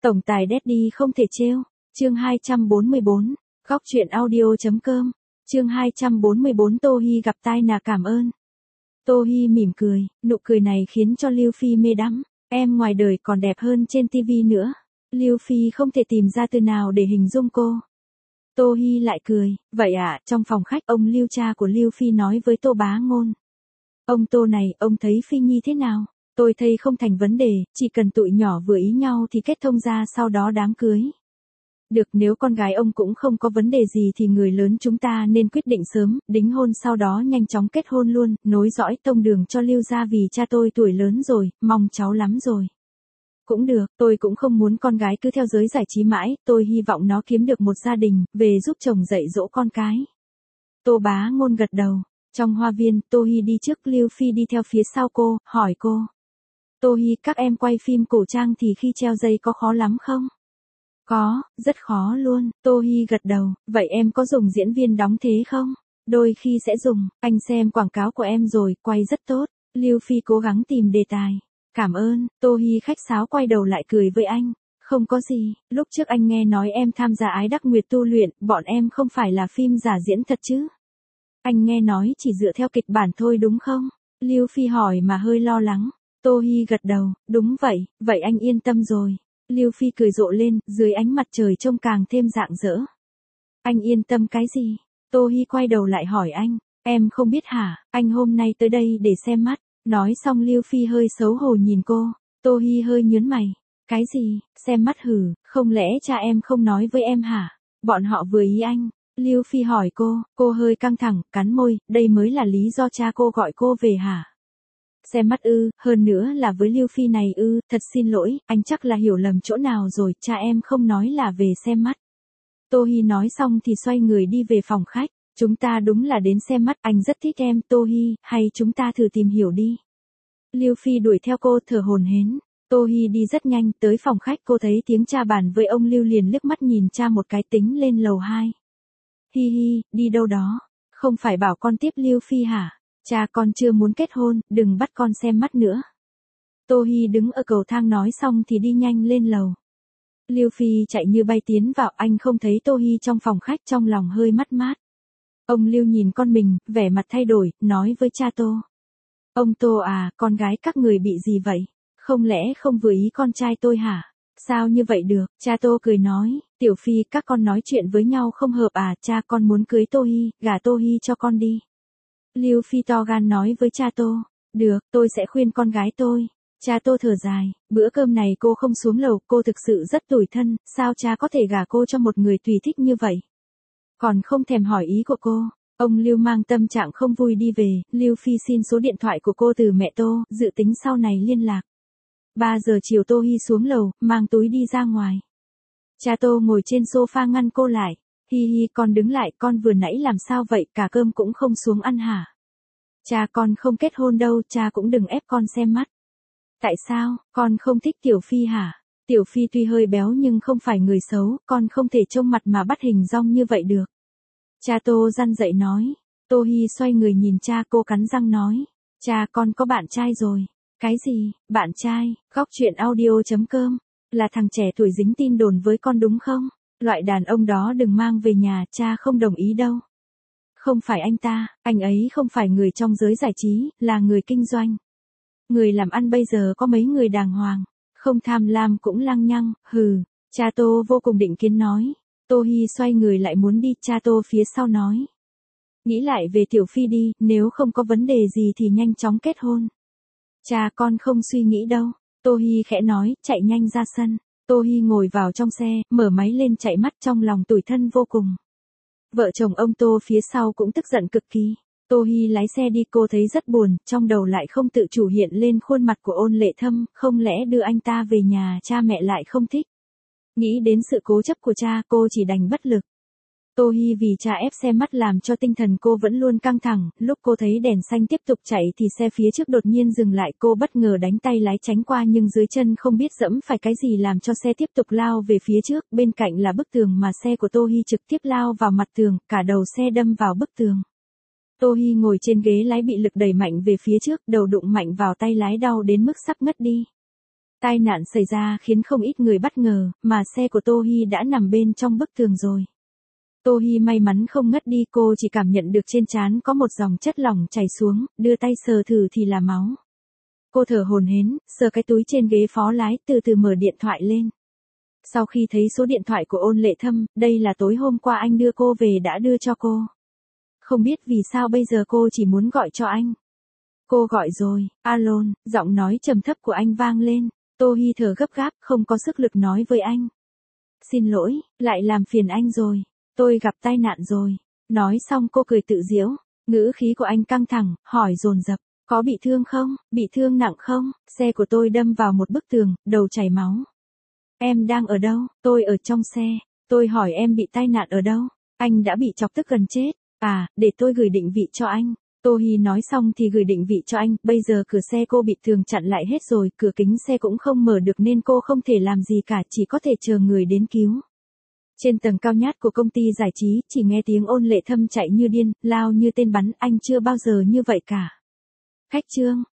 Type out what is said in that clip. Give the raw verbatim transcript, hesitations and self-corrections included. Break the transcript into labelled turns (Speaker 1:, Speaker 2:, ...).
Speaker 1: Tổng tài Daddy không thể trêu. Chương hai trăm bốn mươi bốn. Góc truyện audio.com. Chương hai trăm bốn mươi bốn Tô Hi gặp tai nạn cảm ơn. Tô Hi mỉm cười, nụ cười này khiến cho Lưu Phi mê đắm. Em ngoài đời còn đẹp hơn trên tivi nữa. Lưu Phi không thể tìm ra từ nào để hình dung cô. Tô Hi lại cười, vậy à, trong phòng khách ông Lưu cha của Lưu Phi nói với Tô Bá Ngôn. Ông Tô này, ông thấy Phi Nhi thế nào? Tôi thấy không thành vấn đề, chỉ cần tụi nhỏ vừa ý nhau thì kết thông ra sau đó đám cưới. Được, nếu con gái ông cũng không có vấn đề gì thì người lớn chúng ta nên quyết định sớm, đính hôn sau đó nhanh chóng kết hôn luôn, nối dõi tông đường cho Lưu gia vì cha tôi tuổi lớn rồi, mong cháu lắm rồi. Cũng được, tôi cũng không muốn con gái cứ theo giới giải trí mãi, tôi hy vọng nó kiếm được một gia đình, về giúp chồng dạy dỗ con cái. Tô Bá Ngôn gật đầu. Trong hoa viên, Tô Hi đi trước, Lưu Phi đi theo phía sau cô, hỏi cô. Tô Hi, các em quay phim cổ trang thì khi treo dây có khó lắm không? Có, rất khó luôn. Tô Hi gật đầu, vậy em có dùng diễn viên đóng thế không? Đôi khi sẽ dùng, anh xem quảng cáo của em rồi, quay rất tốt. Lưu Phi cố gắng tìm đề tài. Cảm ơn. Tô Hi khách sáo quay đầu lại cười với anh. Không có gì, lúc trước anh nghe nói em tham gia Ái Đắc Nguyệt tu luyện, bọn em không phải là phim giả diễn thật chứ? Anh nghe nói chỉ dựa theo kịch bản thôi đúng không? Lưu Phi hỏi mà hơi lo lắng. Tô Hi gật đầu, đúng vậy, vậy anh yên tâm rồi. Lưu Phi cười rộ lên, dưới ánh mặt trời trông càng thêm rạng rỡ. Anh yên tâm cái gì? Tô Hi quay đầu lại hỏi anh, em không biết hả, anh hôm nay tới đây để xem mắt. Nói xong Lưu Phi hơi xấu hổ nhìn cô, Tô Hi hơi nhướng mày. Cái gì, xem mắt hử, không lẽ cha em không nói với em hả? Bọn họ vừa ý anh. Lưu Phi hỏi cô, cô hơi căng thẳng, cắn môi, đây mới là lý do cha cô gọi cô về hả? Xem mắt ư, hơn nữa là với Lưu Phi này ư, thật xin lỗi, anh chắc là hiểu lầm chỗ nào rồi, cha em không nói là về xem mắt. Tô Hi nói xong thì xoay người đi về phòng khách, chúng ta đúng là đến xem mắt, anh rất thích em, Tô Hi, hay chúng ta thử tìm hiểu đi. Lưu Phi đuổi theo cô thở hổn hển. Tô Hi đi rất nhanh, tới phòng khách cô thấy tiếng cha bàn với ông Lưu liền liếc mắt nhìn cha một cái tính lên lầu hai. Hi hi, đi đâu đó? Không phải bảo con tiếp Lưu Phi hả? Cha con chưa muốn kết hôn, đừng bắt con xem mắt nữa. Tô Hi đứng ở cầu thang nói xong thì đi nhanh lên lầu. Lưu Phi chạy như bay tiến vào, anh không thấy Tô Hi trong phòng khách, trong lòng hơi mất mát. Ông Lưu nhìn con mình, vẻ mặt thay đổi, nói với cha Tô. Ông Tô à, con gái các người bị gì vậy? Không lẽ không vừa ý con trai tôi hả? Sao như vậy được? Cha Tô cười nói, Tiểu Phi các con nói chuyện với nhau không hợp à, cha con muốn cưới Tô Hi, gả Tô Hi cho con đi. Lưu Phi to gan nói với cha Tô, được, tôi sẽ khuyên con gái tôi. Cha Tô thở dài, bữa cơm này cô không xuống lầu, cô thực sự rất tủi thân, sao cha có thể gả cô cho một người tùy thích như vậy? Còn không thèm hỏi ý của cô. Ông Lưu mang tâm trạng không vui đi về, Lưu Phi xin số điện thoại của cô từ mẹ Tô, dự tính sau này liên lạc. ba giờ chiều Tô Hi xuống lầu, mang túi đi ra ngoài. Cha Tô ngồi trên sofa ngăn cô lại. Hi hi, con đứng lại, con vừa nãy làm sao vậy, cả cơm cũng không xuống ăn hả? Cha con không kết hôn đâu, cha cũng đừng ép con xem mắt. Tại sao, con không thích Tiểu Phi hả? Tiểu Phi tuy hơi béo nhưng không phải người xấu, con không thể trông mặt mà bắt hình dong như vậy được. Cha Tô răn dậy nói. Tô Hi xoay người nhìn cha, cô cắn răng nói. Cha con có bạn trai rồi. Cái gì, bạn trai? Góc truyện audio.com. Là thằng trẻ tuổi dính tin đồn với con đúng không? Loại đàn ông đó đừng mang về nhà, cha không đồng ý đâu. Không phải anh ta, anh ấy không phải người trong giới giải trí, là người kinh doanh. Người làm ăn bây giờ có mấy người đàng hoàng, không tham lam cũng lăng nhăng, hừ. Cha Tô vô cùng định kiến nói. Tô Hi xoay người lại muốn đi, cha Tô phía sau nói. Nghĩ lại về Tiểu Phi đi, nếu không có vấn đề gì thì nhanh chóng kết hôn. Cha con không suy nghĩ đâu. Tô Hi khẽ nói, chạy nhanh ra sân. Tô Hi ngồi vào trong xe, mở máy lên chạy mắt, trong lòng tủi thân vô cùng. Vợ chồng ông Tô phía sau cũng tức giận cực kỳ. Tô Hi lái xe đi, cô thấy rất buồn, trong đầu lại không tự chủ hiện lên khuôn mặt của Ôn Lệ Thâm, không lẽ đưa anh ta về nhà cha mẹ lại không thích. Nghĩ đến sự cố chấp của cha, cô chỉ đành bất lực. Tô Hi vì cha ép xe mắt làm cho tinh thần cô vẫn luôn căng thẳng, lúc cô thấy đèn xanh tiếp tục chạy thì xe phía trước đột nhiên dừng lại, cô bất ngờ đánh tay lái tránh qua nhưng dưới chân không biết dẫm phải cái gì làm cho xe tiếp tục lao về phía trước, bên cạnh là bức tường mà xe của Tô Hi trực tiếp lao vào mặt tường, cả đầu xe đâm vào bức tường. Tô Hi ngồi trên ghế lái bị lực đẩy mạnh về phía trước, đầu đụng mạnh vào tay lái đau đến mức sắp ngất đi. Tai nạn xảy ra khiến không ít người bất ngờ, mà xe của Tô Hi đã nằm bên trong bức tường rồi. Tô Hi may mắn không ngất đi, cô chỉ cảm nhận được trên trán có một dòng chất lỏng chảy xuống, đưa tay sờ thử thì là máu. Cô thở hổn hển, sờ cái túi trên ghế phó lái, từ từ mở điện thoại lên. Sau khi thấy số điện thoại của Ôn Lệ Thâm, đây là tối hôm qua anh đưa cô về đã đưa cho cô. Không biết vì sao bây giờ cô chỉ muốn gọi cho anh. Cô gọi rồi, alo, giọng nói trầm thấp của anh vang lên. Tô Hi thở gấp gáp, không có sức lực nói với anh. Xin lỗi, lại làm phiền anh rồi. Tôi gặp tai nạn rồi. Nói xong cô cười tự giễu. Ngữ khí của anh căng thẳng, hỏi dồn dập. Có bị thương không? Bị thương nặng không? Xe của tôi đâm vào một bức tường, đầu chảy máu. Em đang ở đâu? Tôi ở trong xe. Tôi hỏi em bị tai nạn ở đâu? Anh đã bị chọc tức gần chết. À, để tôi gửi định vị cho anh. Tô Hi nói xong thì gửi định vị cho anh, bây giờ cửa xe cô bị tường chặn lại hết rồi, cửa kính xe cũng không mở được nên cô không thể làm gì cả, chỉ có thể chờ người đến cứu. Trên tầng cao nhát của công ty giải trí, chỉ nghe tiếng Ôn Lệ Thâm chạy như điên, lao như tên bắn, anh chưa bao giờ như vậy cả. Khách Trương,